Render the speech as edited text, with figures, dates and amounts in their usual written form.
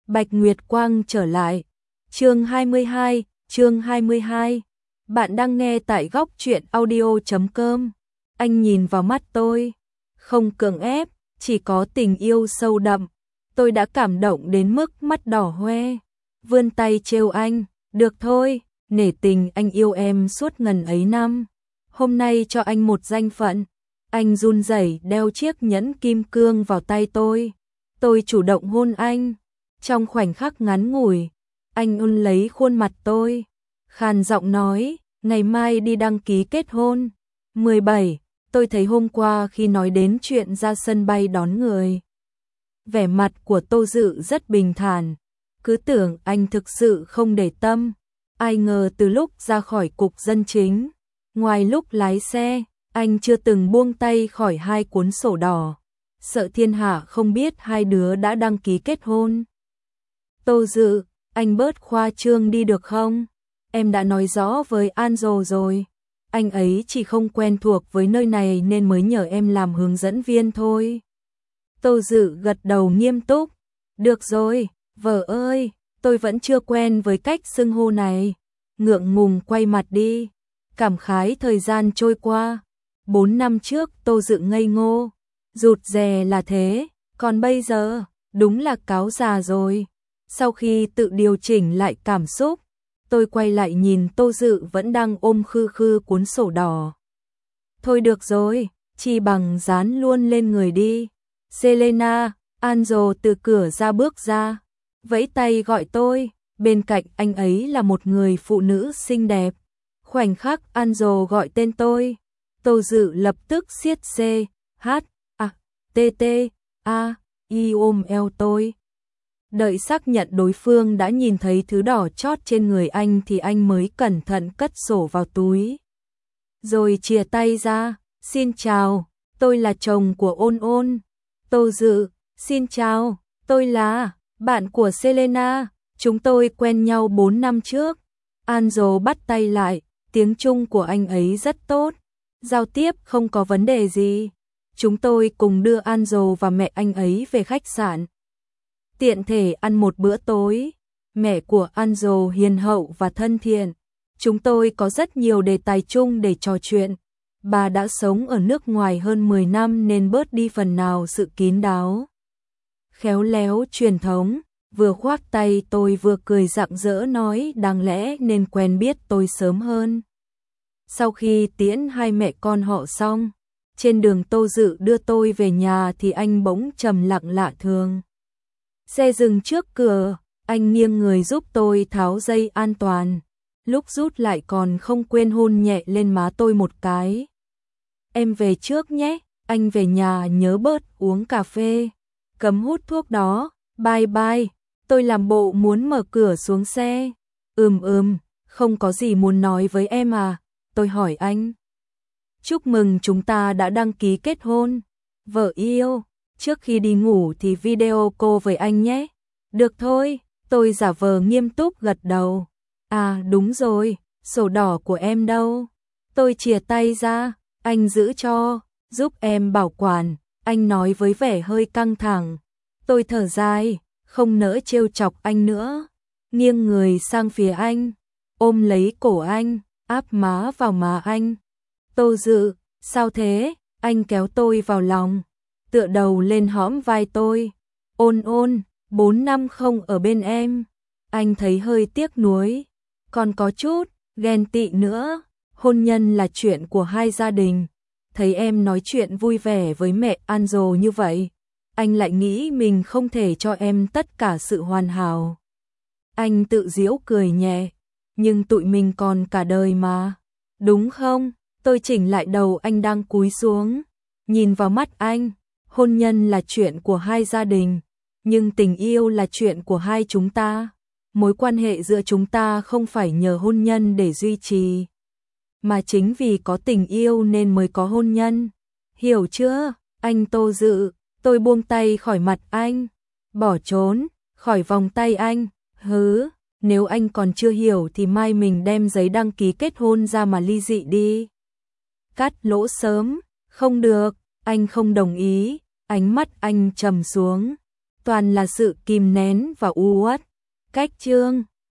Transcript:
Bạch Nguyệt Quang trở lại. Chương 22. Bạn đang nghe tại góc truyện audio.com. Anh nhìn vào mắt tôi, không cưỡng ép, chỉ có tình yêu sâu đậm. Tôi đã cảm động đến mức mắt đỏ hoe. Vươn tay trêu anh, được thôi, nể tình anh yêu em suốt ngần ấy năm. Hôm nay cho anh một danh phận. Anh run rẩy đeo chiếc nhẫn kim cương vào tay tôi. Tôi chủ động hôn anh. Trong khoảnh khắc ngắn ngủi, anh ôm lấy khuôn mặt tôi, khàn giọng nói, ngày mai đi đăng ký kết hôn. 17. Tôi thấy hôm qua khi nói đến chuyện ra sân bay đón người, vẻ mặt của Tô Dự rất bình thản, cứ tưởng anh thực sự không để tâm. Ai ngờ từ lúc ra khỏi cục dân chính, ngoài lúc lái xe, anh chưa từng buông tay khỏi hai cuốn sổ đỏ. Sợ thiên hạ không biết hai đứa đã đăng ký kết hôn. Tô Dự, anh bớt khoa trương đi được không? Em đã nói rõ với Anjo rồi. Anh ấy chỉ không quen thuộc với nơi này nên mới nhờ em làm hướng dẫn viên thôi. Tô Dự gật đầu nghiêm túc. Được rồi, vợ ơi, tôi vẫn chưa quen với cách xưng hô này. Ngượng ngùng quay mặt đi. Cảm khái thời gian trôi qua. 4 năm trước Tô Dự ngây ngô, rụt rè là thế, còn bây giờ, đúng là cáo già rồi. Sau khi tự điều chỉnh lại cảm xúc, tôi quay lại nhìn Tô Dự vẫn đang ôm khư khư cuốn sổ đỏ. Thôi được rồi, chi bằng dán luôn lên người đi. Selena, Anjo từ cửa ra bước ra, vẫy tay gọi tôi, bên cạnh anh ấy là một người phụ nữ xinh đẹp. Khoảnh khắc Anjo gọi tên tôi, Tô Dự lập tức siết C, H, A, T, T, A, I ôm eo tôi. Đợi xác nhận đối phương đã nhìn thấy thứ đỏ chót trên người anh thì anh mới cẩn thận cất sổ vào túi. Rồi chìa tay ra, xin chào, tôi là chồng của Ôn Ôn. Tô Dự, xin chào, tôi là bạn của Selena, chúng tôi quen nhau 4 năm trước. Anjo bắt tay lại, tiếng Trung của anh ấy rất tốt, giao tiếp không có vấn đề gì. Chúng tôi cùng đưa Anjo và mẹ anh ấy về khách sạn, tiện thể ăn một bữa tối. Mẹ của Anjo hiền hậu và thân thiện. Chúng tôi có rất nhiều đề tài chung để trò chuyện. Bà đã sống ở nước ngoài hơn 10 năm nên bớt đi phần nào sự kín đáo, khéo léo truyền thống. Vừa khoác tay tôi vừa cười rạng rỡ nói đáng lẽ nên quen biết tôi sớm hơn. Sau khi tiễn hai mẹ con họ xong, trên đường Tô Dự đưa tôi về nhà thì anh bỗng trầm lặng lạ thường. Xe dừng trước cửa, anh nghiêng người giúp tôi tháo dây an toàn, lúc rút lại còn không quên hôn nhẹ lên má tôi một cái. Em về trước nhé, anh về nhà nhớ bớt uống cà phê, cấm hút thuốc đó, bye bye. Tôi làm bộ muốn mở cửa xuống xe. Không có gì muốn nói với em à, tôi hỏi anh. Chúc mừng chúng ta đã đăng ký kết hôn. Vợ yêu, trước khi đi ngủ thì video call với anh nhé. Được thôi, tôi giả vờ nghiêm túc gật đầu. À đúng rồi, sổ đỏ của em đâu? Tôi chìa tay ra, anh giữ cho, giúp em bảo quản, anh nói với vẻ hơi căng thẳng. Tôi thở dài, không nỡ trêu chọc anh nữa, nghiêng người sang phía anh, ôm lấy cổ anh, áp má vào má anh. Tô Dự, sao thế? Anh kéo tôi vào lòng, tựa đầu lên hõm vai tôi. Ôn Ôn, 4 năm không ở bên em. Anh thấy hơi tiếc nuối, còn có chút ghen tị nữa. Hôn nhân là chuyện của hai gia đình. Thấy em nói chuyện vui vẻ với mẹ Anjo như vậy, anh lại nghĩ mình không thể cho em tất cả sự hoàn hảo. Anh tự giễu cười nhẹ, nhưng tụi mình còn cả đời mà, đúng không? Tôi chỉnh lại đầu anh đang cúi xuống, nhìn vào mắt anh. Hôn nhân là chuyện của hai gia đình, nhưng tình yêu là chuyện của hai chúng ta. Mối quan hệ giữa chúng ta không phải nhờ hôn nhân để duy trì, mà chính vì có tình yêu nên mới có hôn nhân. Hiểu chưa, anh Tô Dự? Tôi buông tay khỏi mặt anh, bỏ trốn khỏi vòng tay anh. Hứ, nếu anh còn chưa hiểu thì mai mình đem giấy đăng ký kết hôn ra mà ly dị đi. Cắt lỗ sớm, không được, anh không đồng ý. Ánh mắt anh trầm xuống. toàn là sự kìm nén và u uất. Cách chương